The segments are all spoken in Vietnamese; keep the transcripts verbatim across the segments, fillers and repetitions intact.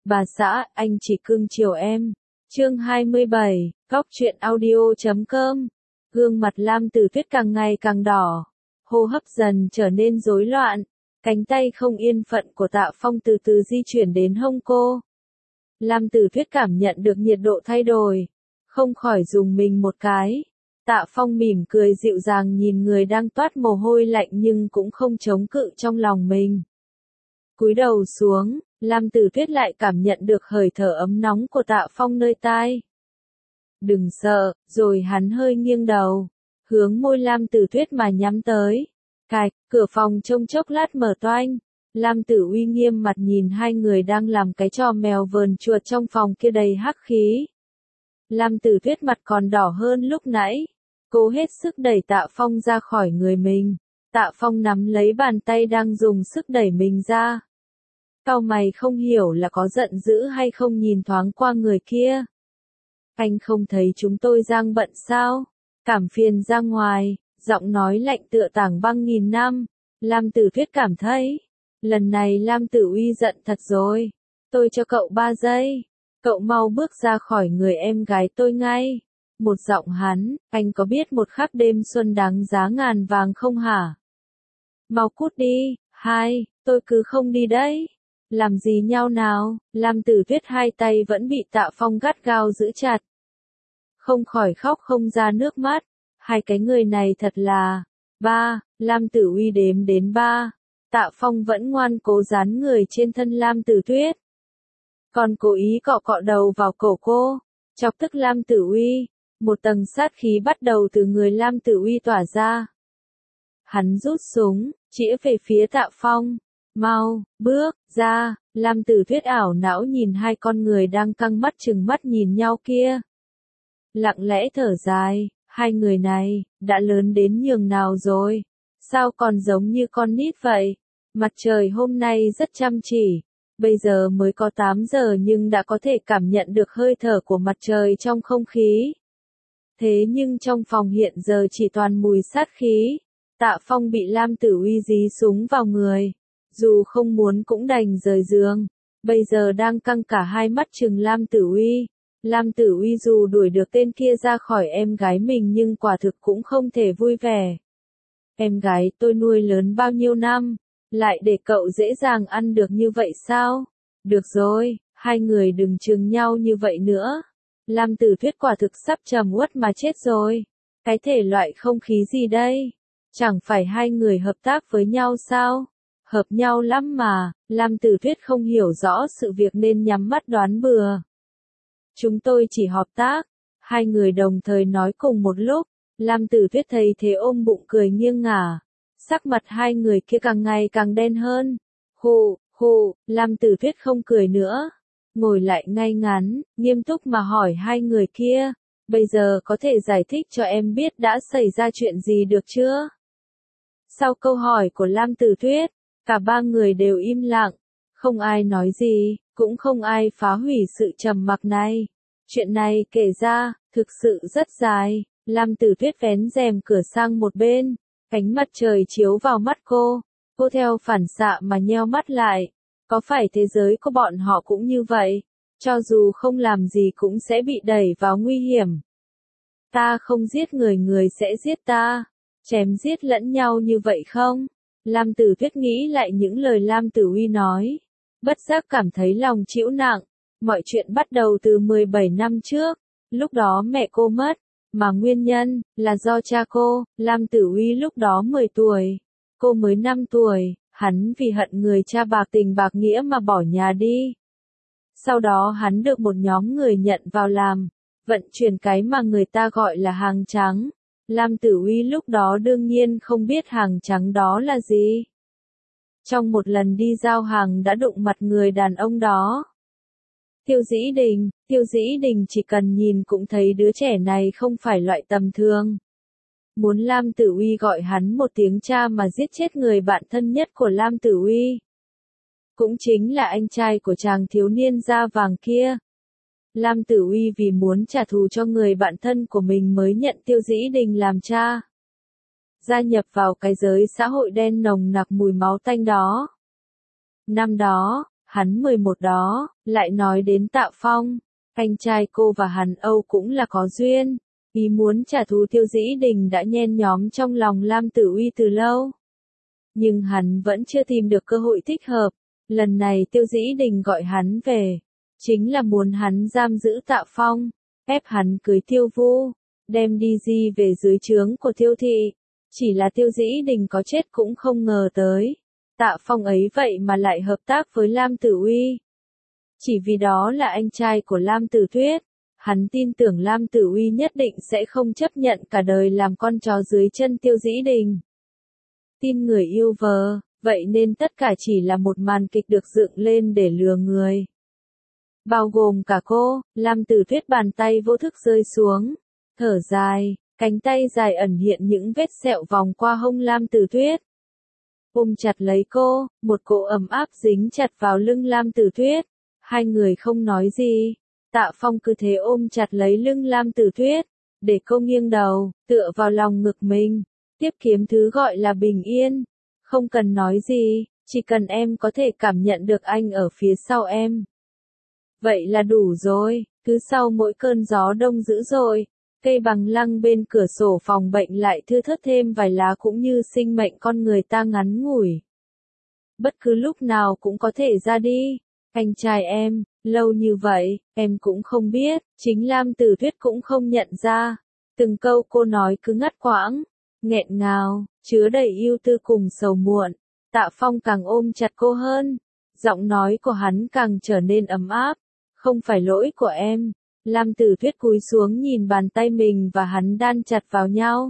Bà xã, anh chỉ cưng chiều em. Chương hai mươi bảy, Góc truyện audio chấm com. Gương mặt Lam Tử Tuyết càng ngày càng đỏ, hô hấp dần trở nên rối loạn, cánh tay không yên phận của Tạ Phong từ từ di chuyển đến hông cô. Lam Tử Tuyết cảm nhận được nhiệt độ thay đổi, không khỏi rùng mình một cái. Tạ Phong mỉm cười dịu dàng nhìn người đang toát mồ hôi lạnh nhưng cũng không chống cự trong lòng mình. Cúi đầu xuống, Lam Tử Tuyết lại cảm nhận được hơi thở ấm nóng của Tạ Phong nơi tai. Đừng sợ, rồi hắn hơi nghiêng đầu, hướng môi Lam Tử Tuyết mà nhắm tới. Cạch, cửa phòng trong chốc lát mở toang. Lam Tử Uy nghiêm mặt nhìn hai người đang làm cái trò mèo vờn chuột trong phòng kia đầy hắc khí. Lam Tử Tuyết mặt còn đỏ hơn lúc nãy, cố hết sức đẩy Tạ Phong ra khỏi người mình. Tạ Phong nắm lấy bàn tay đang dùng sức đẩy mình ra. Cau mày không hiểu là có giận dữ hay không nhìn thoáng qua người kia. Anh không thấy chúng tôi đang bận sao? Cảm phiền ra ngoài, giọng nói lạnh tựa tảng băng nghìn năm. Lam Tử Tuyết cảm thấy, lần này Lam Tử Uy giận thật rồi. Tôi cho cậu ba giây, cậu mau bước ra khỏi người em gái tôi ngay. Một giọng hắn, anh có biết một khắc đêm xuân đáng giá ngàn vàng không hả? Mau cút đi. Hai, tôi cứ không đi đấy. Làm gì nhau nào? Lam Tử Tuyết hai tay vẫn bị Tạ Phong gắt gao giữ chặt. Không khỏi khóc không ra nước mắt. Hai cái người này thật là... Ba, Lam Tử Uy đếm đến ba. Tạ Phong vẫn ngoan cố dán người trên thân Lam Tử Tuyết. Còn cố ý cọ cọ đầu vào cổ cô, chọc tức Lam Tử Uy. Một tầng sát khí bắt đầu từ người Lam Tử Uy tỏa ra. Hắn rút súng, chĩa về phía Tạ Phong. Mau, bước, ra. Lam Tử Tuyết ảo não nhìn hai con người đang căng mắt trừng mắt nhìn nhau kia. Lặng lẽ thở dài, hai người này, đã lớn đến nhường nào rồi? Sao còn giống như con nít vậy? Mặt trời hôm nay rất chăm chỉ. Bây giờ mới có tám giờ nhưng đã có thể cảm nhận được hơi thở của mặt trời trong không khí. Thế nhưng trong phòng hiện giờ chỉ toàn mùi sát khí. Tạ Phong bị Lam Tử Uy dí súng vào người. Dù không muốn cũng đành rời giường. Bây giờ đang căng cả hai mắt trừng Lam Tử Uy. Lam Tử Uy dù đuổi được tên kia ra khỏi em gái mình nhưng quả thực cũng không thể vui vẻ. Em gái tôi nuôi lớn bao nhiêu năm, lại để cậu dễ dàng ăn được như vậy sao? Được rồi, hai người đừng chừng nhau như vậy nữa. Lam Tử Tuyết quả thực sắp trầm uất mà chết rồi. Cái thể loại không khí gì đây? Chẳng phải hai người hợp tác với nhau sao? Hợp nhau lắm mà. Lam Tử Tuyết không hiểu rõ sự việc nên nhắm mắt đoán bừa. Chúng tôi chỉ hợp tác. Hai người đồng thời nói cùng một lúc. Lam Tử Tuyết thấy thế ôm bụng cười nghiêng ngả. Sắc mặt hai người kia càng ngày càng đen hơn. Hù, hù, Lam Tử Tuyết không cười nữa. Ngồi lại ngay ngắn, nghiêm túc mà hỏi hai người kia. Bây giờ có thể giải thích cho em biết đã xảy ra chuyện gì được chưa? Sau câu hỏi của Lam Tử Tuyết, cả ba người đều im lặng. Không ai nói gì, cũng không ai phá hủy sự trầm mặc này. Chuyện này kể ra, thực sự rất dài. Lam Tử Tuyết vén rèm cửa sang một bên. Ánh mặt trời chiếu vào mắt cô. Cô theo phản xạ mà nheo mắt lại. Có phải thế giới của bọn họ cũng như vậy? Cho dù không làm gì cũng sẽ bị đẩy vào nguy hiểm. Ta không giết người, người sẽ giết ta. Chém giết lẫn nhau như vậy không? Lam Tử Tuyết nghĩ lại những lời Lam Tử Uy nói. Bất giác cảm thấy lòng chịu nặng. Mọi chuyện bắt đầu từ mười bảy năm trước. Lúc đó mẹ cô mất. Mà nguyên nhân, là do cha cô. Lam Tử Uy lúc đó mười tuổi. Cô mới năm tuổi. Hắn vì hận người cha bạc tình bạc nghĩa mà bỏ nhà đi. Sau đó hắn được một nhóm người nhận vào làm. Vận chuyển cái mà người ta gọi là hàng trắng. Lam Tử Uy lúc đó đương nhiên không biết hàng trắng đó là gì. Trong một lần đi giao hàng đã đụng mặt người đàn ông đó. Tiêu Dĩ Đình, Tiêu Dĩ Đình chỉ cần nhìn cũng thấy đứa trẻ này không phải loại tầm thường. Muốn Lam Tử Uy gọi hắn một tiếng cha mà giết chết người bạn thân nhất của Lam Tử Uy. Cũng chính là anh trai của chàng thiếu niên da vàng kia. Lam Tử Uy vì muốn trả thù cho người bạn thân của mình mới nhận Tiêu Dĩ Đình làm cha. Gia nhập vào cái giới xã hội đen nồng nặc mùi máu tanh đó. Năm đó, Hắn mười một đó, lại nói đến Tạ Phong, anh trai cô và hắn Âu cũng là có duyên, ý muốn trả thù Tiêu Dĩ Đình đã nhen nhóm trong lòng Lam Tử Uy từ lâu. Nhưng hắn vẫn chưa tìm được cơ hội thích hợp, lần này Tiêu Dĩ Đình gọi hắn về, chính là muốn hắn giam giữ Tạ Phong, ép hắn cưới Tiêu Vu, đem đi di về dưới trướng của Tiêu Thị. Chỉ là Tiêu Dĩ Đình có chết cũng không ngờ tới, Tạ Phong ấy vậy mà lại hợp tác với Lam Tử Uy. Chỉ vì đó là anh trai của Lam Tử Tuyết, hắn tin tưởng Lam Tử Uy nhất định sẽ không chấp nhận cả đời làm con chó dưới chân Tiêu Dĩ Đình. Tin người yêu vợ, vậy nên tất cả chỉ là một màn kịch được dựng lên để lừa người. Bao gồm cả cô, Lam Tử Tuyết bàn tay vô thức rơi xuống, thở dài, cánh tay dài ẩn hiện những vết sẹo vòng qua hông Lam Tử Tuyết. Ôm chặt lấy cô, một cỗ ấm áp dính chặt vào lưng Lam Tử Tuyết. Hai người không nói gì, Tạ Phong cứ thế ôm chặt lấy lưng Lam Tử Tuyết, để cô nghiêng đầu, tựa vào lòng ngực mình, tiếp kiếm thứ gọi là bình yên. Không cần nói gì, chỉ cần em có thể cảm nhận được anh ở phía sau em. Vậy là đủ rồi, cứ sau mỗi cơn gió đông dữ dội, cây bằng lăng bên cửa sổ phòng bệnh lại thưa thớt thêm vài lá cũng như sinh mệnh con người ta ngắn ngủi. Bất cứ lúc nào cũng có thể ra đi. Anh trai em, lâu như vậy, em cũng không biết, chính Lam Tử Tuyết cũng không nhận ra. Từng câu cô nói cứ ngắt quãng, nghẹn ngào, chứa đầy yêu tư cùng sầu muộn. Tạ Phong càng ôm chặt cô hơn, giọng nói của hắn càng trở nên ấm áp. Không phải lỗi của em. Lam Tử Tuyết cúi xuống nhìn bàn tay mình và hắn đan chặt vào nhau.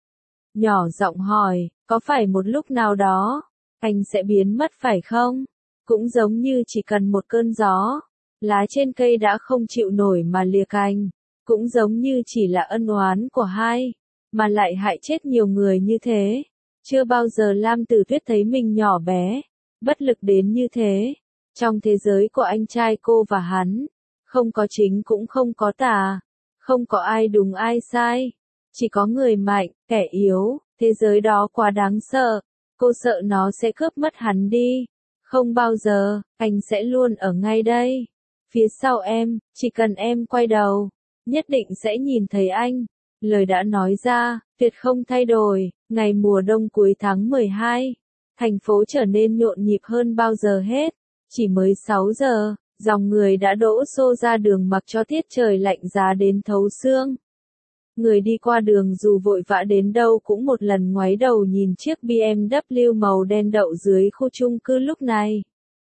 Nhỏ giọng hỏi, có phải một lúc nào đó, anh sẽ biến mất phải không? Cũng giống như chỉ cần một cơn gió, lá trên cây đã không chịu nổi mà lìa cành. Cũng giống như chỉ là ân oán của hai, mà lại hại chết nhiều người như thế. Chưa bao giờ Lam Tử Tuyết thấy mình nhỏ bé, bất lực đến như thế. Trong thế giới của anh trai cô và hắn, không có chính cũng không có tà, không có ai đúng ai sai, chỉ có người mạnh, kẻ yếu, thế giới đó quá đáng sợ, cô sợ nó sẽ cướp mất hắn đi. Không bao giờ, anh sẽ luôn ở ngay đây, phía sau em, chỉ cần em quay đầu, nhất định sẽ nhìn thấy anh. Lời đã nói ra, tuyệt không thay đổi. Ngày mùa đông cuối tháng mười hai, thành phố trở nên nhộn nhịp hơn bao giờ hết. Chỉ mới sáu giờ, dòng người đã đổ xô ra đường mặc cho tiết trời lạnh giá đến thấu xương. Người đi qua đường dù vội vã đến đâu cũng một lần ngoái đầu nhìn chiếc bê em vê màu đen đậu dưới khu chung cư lúc này.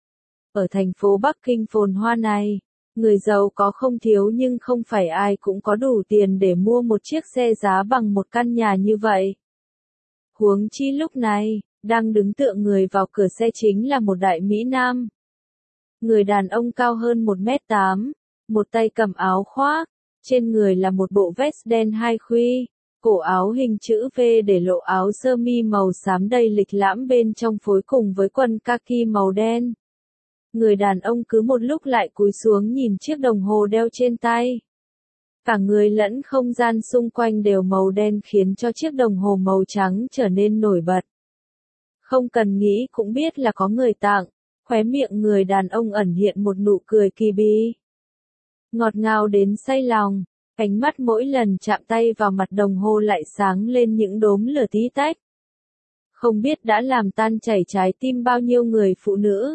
Ở thành phố Bắc Kinh phồn hoa này, người giàu có không thiếu nhưng không phải ai cũng có đủ tiền để mua một chiếc xe giá bằng một căn nhà như vậy. Huống chi lúc này, đang đứng tựa người vào cửa xe chính là một đại mỹ nam. Người đàn ông cao hơn một mét tám, một tay cầm áo khoác, trên người là một bộ vest đen hai khuy, cổ áo hình chữ V để lộ áo sơ mi màu xám đầy lịch lãm bên trong phối cùng với quần kaki màu đen. Người đàn ông cứ một lúc lại cúi xuống nhìn chiếc đồng hồ đeo trên tay. Cả người lẫn không gian xung quanh đều màu đen khiến cho chiếc đồng hồ màu trắng trở nên nổi bật. Không cần nghĩ cũng biết là có người tặng, khóe miệng người đàn ông ẩn hiện một nụ cười kỳ bí. Ngọt ngào đến say lòng, ánh mắt mỗi lần chạm tay vào mặt đồng hồ lại sáng lên những đốm lửa tí tách. Không biết đã làm tan chảy trái tim bao nhiêu người phụ nữ.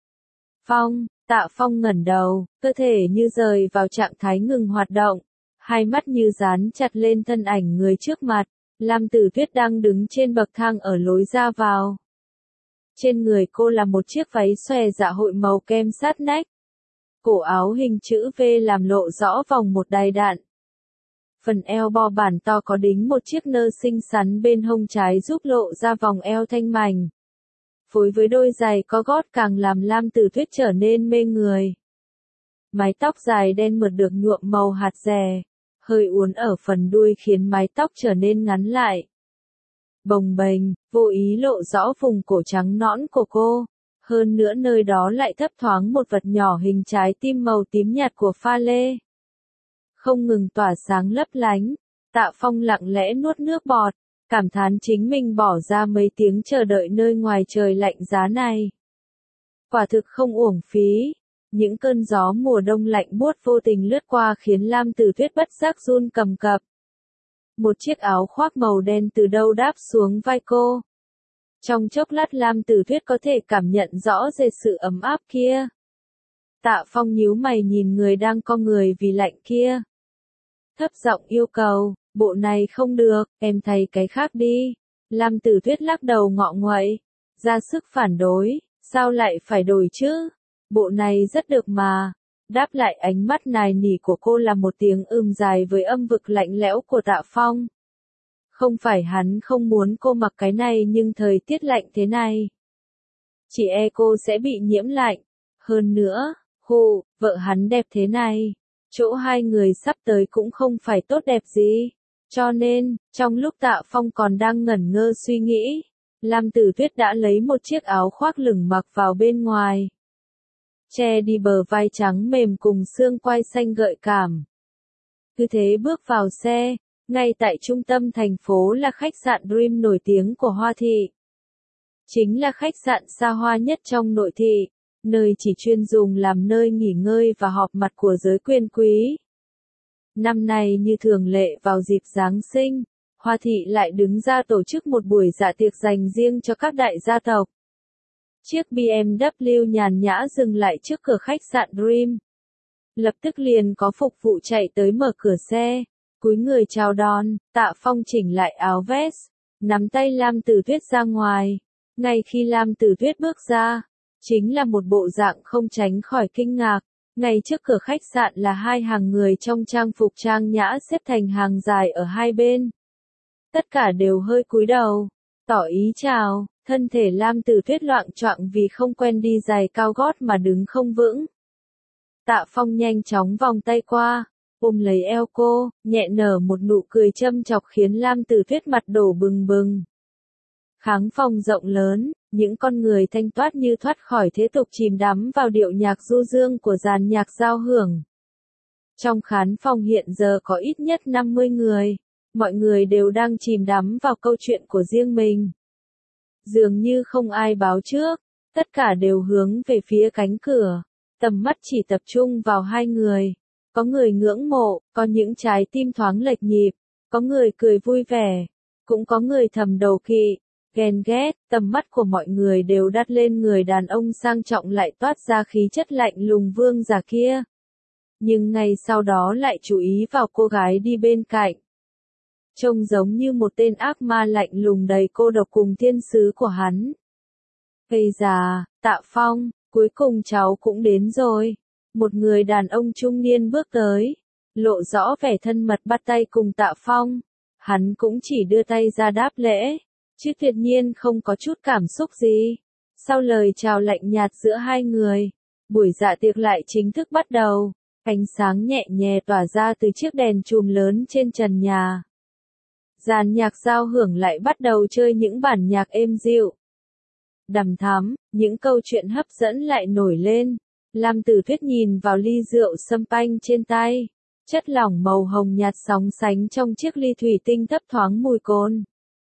Phong, Tạ Phong ngẩng đầu, cơ thể như rời vào trạng thái ngừng hoạt động, hai mắt như dán chặt lên thân ảnh người trước mặt. Lam Tử Tuyết đang đứng trên bậc thang ở lối ra vào. Trên người cô là một chiếc váy xòe dạ hội màu kem sát nách. Cổ áo hình chữ V làm lộ rõ vòng một đai đạn. Phần eo bo bản to có đính một chiếc nơ xinh xắn bên hông trái giúp lộ ra vòng eo thanh mảnh. Phối với đôi giày có gót càng làm Lam Tử Tuyết trở nên mê người. Mái tóc dài đen mượt được nhuộm màu hạt dẻ, hơi uốn ở phần đuôi khiến mái tóc trở nên ngắn lại. Bồng bềnh, vô ý lộ rõ vùng cổ trắng nõn của cô. Hơn nữa nơi đó lại thấp thoáng một vật nhỏ hình trái tim màu tím nhạt của pha lê. Không ngừng tỏa sáng lấp lánh, Tạ Phong lặng lẽ nuốt nước bọt, cảm thán chính mình bỏ ra mấy tiếng chờ đợi nơi ngoài trời lạnh giá này. Quả thực không uổng phí. Những cơn gió mùa đông lạnh buốt vô tình lướt qua khiến Lam Tử Tuyết bất giác run cầm cập. Một chiếc áo khoác màu đen từ đâu đáp xuống vai cô. Trong chốc lát Lam Tử Tuyết có thể cảm nhận rõ rệt sự ấm áp kia. Tạ Phong nhíu mày nhìn người đang co người vì lạnh kia. Thấp giọng yêu cầu, bộ này không được, em thay cái khác đi. Lam Tử Tuyết lắc đầu ngọ nguậy, ra sức phản đối, sao lại phải đổi chứ? Bộ này rất được mà. Đáp lại ánh mắt nài nỉ của cô là một tiếng ừm dài với âm vực lạnh lẽo của Tạ Phong. Không phải hắn không muốn cô mặc cái này nhưng thời tiết lạnh thế này. Chỉ e cô sẽ bị nhiễm lạnh. Hơn nữa, hù, vợ hắn đẹp thế này. Chỗ hai người sắp tới cũng không phải tốt đẹp gì. Cho nên, trong lúc Tạ Phong còn đang ngẩn ngơ suy nghĩ, Lam Tử Tuyết đã lấy một chiếc áo khoác lửng mặc vào bên ngoài. Che đi bờ vai trắng mềm cùng xương quai xanh gợi cảm. Cứ thế bước vào xe, ngay tại trung tâm thành phố là khách sạn Dream nổi tiếng của Hoa Thị. Chính là khách sạn xa hoa nhất trong nội thị, nơi chỉ chuyên dùng làm nơi nghỉ ngơi và họp mặt của giới quyền quý. Năm nay như thường lệ vào dịp Giáng sinh, Hoa Thị lại đứng ra tổ chức một buổi dạ tiệc dành riêng cho các đại gia tộc. Chiếc bê em vê nhàn nhã dừng lại trước cửa khách sạn Dream. Lập tức liền có phục vụ chạy tới mở cửa xe, cúi người chào đón. Tạ Phong chỉnh lại áo vest, nắm tay Lam Tử Tuyết ra ngoài. Ngay khi Lam Tử Tuyết bước ra, chính là một bộ dạng không tránh khỏi kinh ngạc. Ngay trước cửa khách sạn là hai hàng người trong trang phục trang nhã xếp thành hàng dài ở hai bên. Tất cả đều hơi cúi đầu, tỏ ý chào. Thân thể Lam Tử Tuyết loạng choạng vì không quen đi giày cao gót mà đứng không vững. Tạ Phong nhanh chóng vòng tay qua, ôm lấy eo cô, nhẹ nở một nụ cười châm chọc khiến Lam Tử Tuyết mặt đổ bừng bừng. Khán phòng rộng lớn, những con người thanh toát như thoát khỏi thế tục chìm đắm vào điệu nhạc du dương của dàn nhạc giao hưởng. Trong khán phòng hiện giờ có ít nhất năm mươi người, mọi người đều đang chìm đắm vào câu chuyện của riêng mình. Dường như không ai báo trước, tất cả đều hướng về phía cánh cửa, tầm mắt chỉ tập trung vào hai người. Có người ngưỡng mộ, có những trái tim thoáng lệch nhịp, có người cười vui vẻ, cũng có người thầm đầu kỵ, ghen ghét. Tầm mắt của mọi người đều đắt lên người đàn ông sang trọng lại toát ra khí chất lạnh lùng vương giả kia. Nhưng ngay sau đó lại chú ý vào cô gái đi bên cạnh. Trông giống như một tên ác ma lạnh lùng đầy cô độc cùng thiên sứ của hắn. Ây già, Tạ Phong, cuối cùng cháu cũng đến rồi. Một người đàn ông trung niên bước tới, lộ rõ vẻ thân mật bắt tay cùng Tạ Phong. Hắn cũng chỉ đưa tay ra đáp lễ, chứ tuyệt nhiên không có chút cảm xúc gì. Sau lời chào lạnh nhạt giữa hai người, buổi dạ tiệc lại chính thức bắt đầu. Ánh sáng nhẹ nhẹ tỏa ra từ chiếc đèn chùm lớn trên trần nhà. Dàn nhạc giao hưởng lại bắt đầu chơi những bản nhạc êm dịu. Đằm thắm, những câu chuyện hấp dẫn lại nổi lên. Lam Tử Tuyết nhìn vào ly rượu champagne trên tay. Chất lỏng màu hồng nhạt sóng sánh trong chiếc ly thủy tinh thấp thoáng mùi cồn.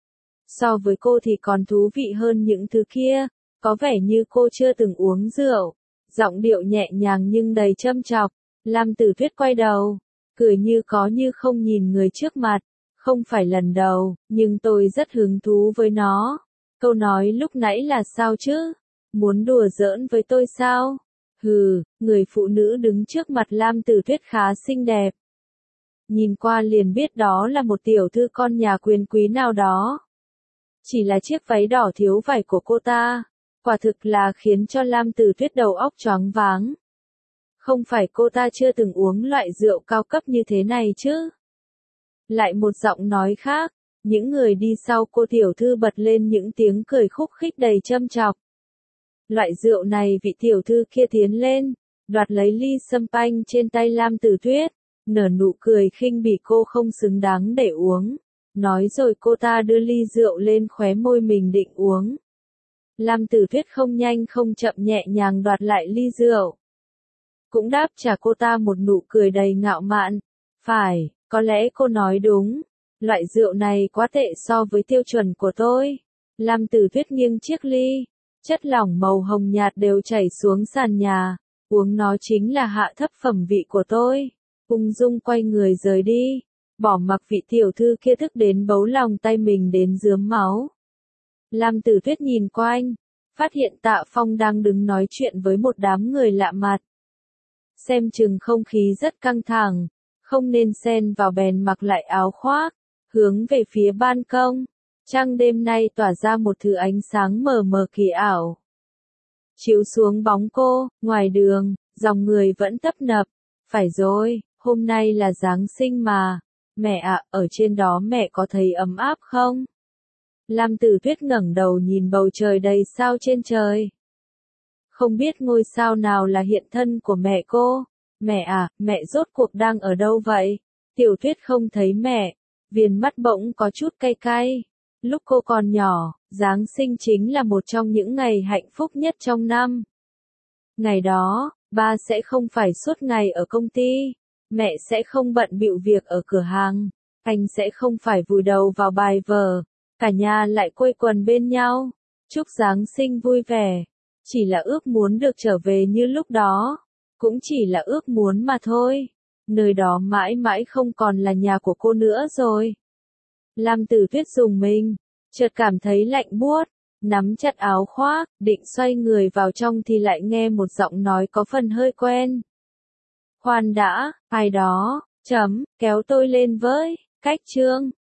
So với cô thì còn thú vị hơn những thứ kia, có vẻ như cô chưa từng uống rượu. Giọng điệu nhẹ nhàng nhưng đầy châm chọc. Lam Tử Tuyết quay đầu, cười như có như không nhìn người trước mặt. Không phải lần đầu, nhưng tôi rất hứng thú với nó. Câu nói lúc nãy là sao chứ? Muốn đùa giỡn với tôi sao? Hừ, người phụ nữ đứng trước mặt Lam Tử Tuyết khá xinh đẹp. Nhìn qua liền biết đó là một tiểu thư con nhà quyền quý nào đó. Chỉ là chiếc váy đỏ thiếu vải của cô ta, quả thực là khiến cho Lam Tử Tuyết đầu óc choáng váng. Không phải cô ta chưa từng uống loại rượu cao cấp như thế này chứ? Lại một giọng nói khác, những người đi sau cô tiểu thư bật lên những tiếng cười khúc khích đầy châm chọc. Loại rượu này vị tiểu thư kia tiến lên, đoạt lấy ly champagne trên tay Lam Tử Tuyết, nở nụ cười khinh bỉ cô không xứng đáng để uống. Nói rồi cô ta đưa ly rượu lên khóe môi mình định uống. Lam Tử Tuyết không nhanh không chậm nhẹ nhàng đoạt lại ly rượu. Cũng đáp trả cô ta một nụ cười đầy ngạo mạn. Phải, có lẽ cô nói đúng. Loại rượu này quá tệ so với tiêu chuẩn của tôi. Lam Tử Tuyết nghiêng chiếc ly, Chất lỏng màu hồng nhạt đều chảy xuống sàn nhà, uống nó chính là hạ thấp phẩm vị của tôi. Ung dung quay người rời đi, bỏ mặc vị tiểu thư kia thức đến bấu lòng tay mình đến rướm máu. Lam Tử Tuyết nhìn quanh, phát hiện Tạ Phong đang đứng nói chuyện với một đám người lạ mặt. Xem chừng không khí rất căng thẳng, không nên xen vào bèn mặc lại áo khoác, hướng về phía ban công. Trăng đêm nay tỏa ra một thứ ánh sáng mờ mờ kỳ ảo. Chiếu xuống bóng cô, ngoài đường, dòng người vẫn tấp nập. Phải rồi, hôm nay là Giáng sinh mà. Mẹ ạ, ở trên đó mẹ có thấy ấm áp không? Lam Tử Tuyết ngẩng đầu nhìn bầu trời đầy sao trên trời. Không biết ngôi sao nào là hiện thân của mẹ cô. Mẹ à, mẹ rốt cuộc đang ở đâu vậy? Tiểu Tuyết không thấy mẹ, viền mắt bỗng có chút cay cay. Lúc cô còn nhỏ, Giáng sinh chính là một trong những ngày hạnh phúc nhất trong năm. Ngày đó, ba sẽ không phải suốt ngày ở công ty, mẹ sẽ không bận bịu việc ở cửa hàng, anh sẽ không phải vùi đầu vào bài vở, cả nhà lại quây quần bên nhau, chúc Giáng sinh vui vẻ. Chỉ là ước muốn được trở về như lúc đó, cũng chỉ là ước muốn mà thôi. Nơi đó mãi mãi không còn là nhà của cô nữa rồi. Lam Tử Tuyết dùng mình, chợt cảm thấy lạnh buốt, nắm chặt áo khoác, định xoay người vào trong thì lại nghe một giọng nói có phần hơi quen. Khoan đã, ai đó, chấm, kéo tôi lên với, cách chương.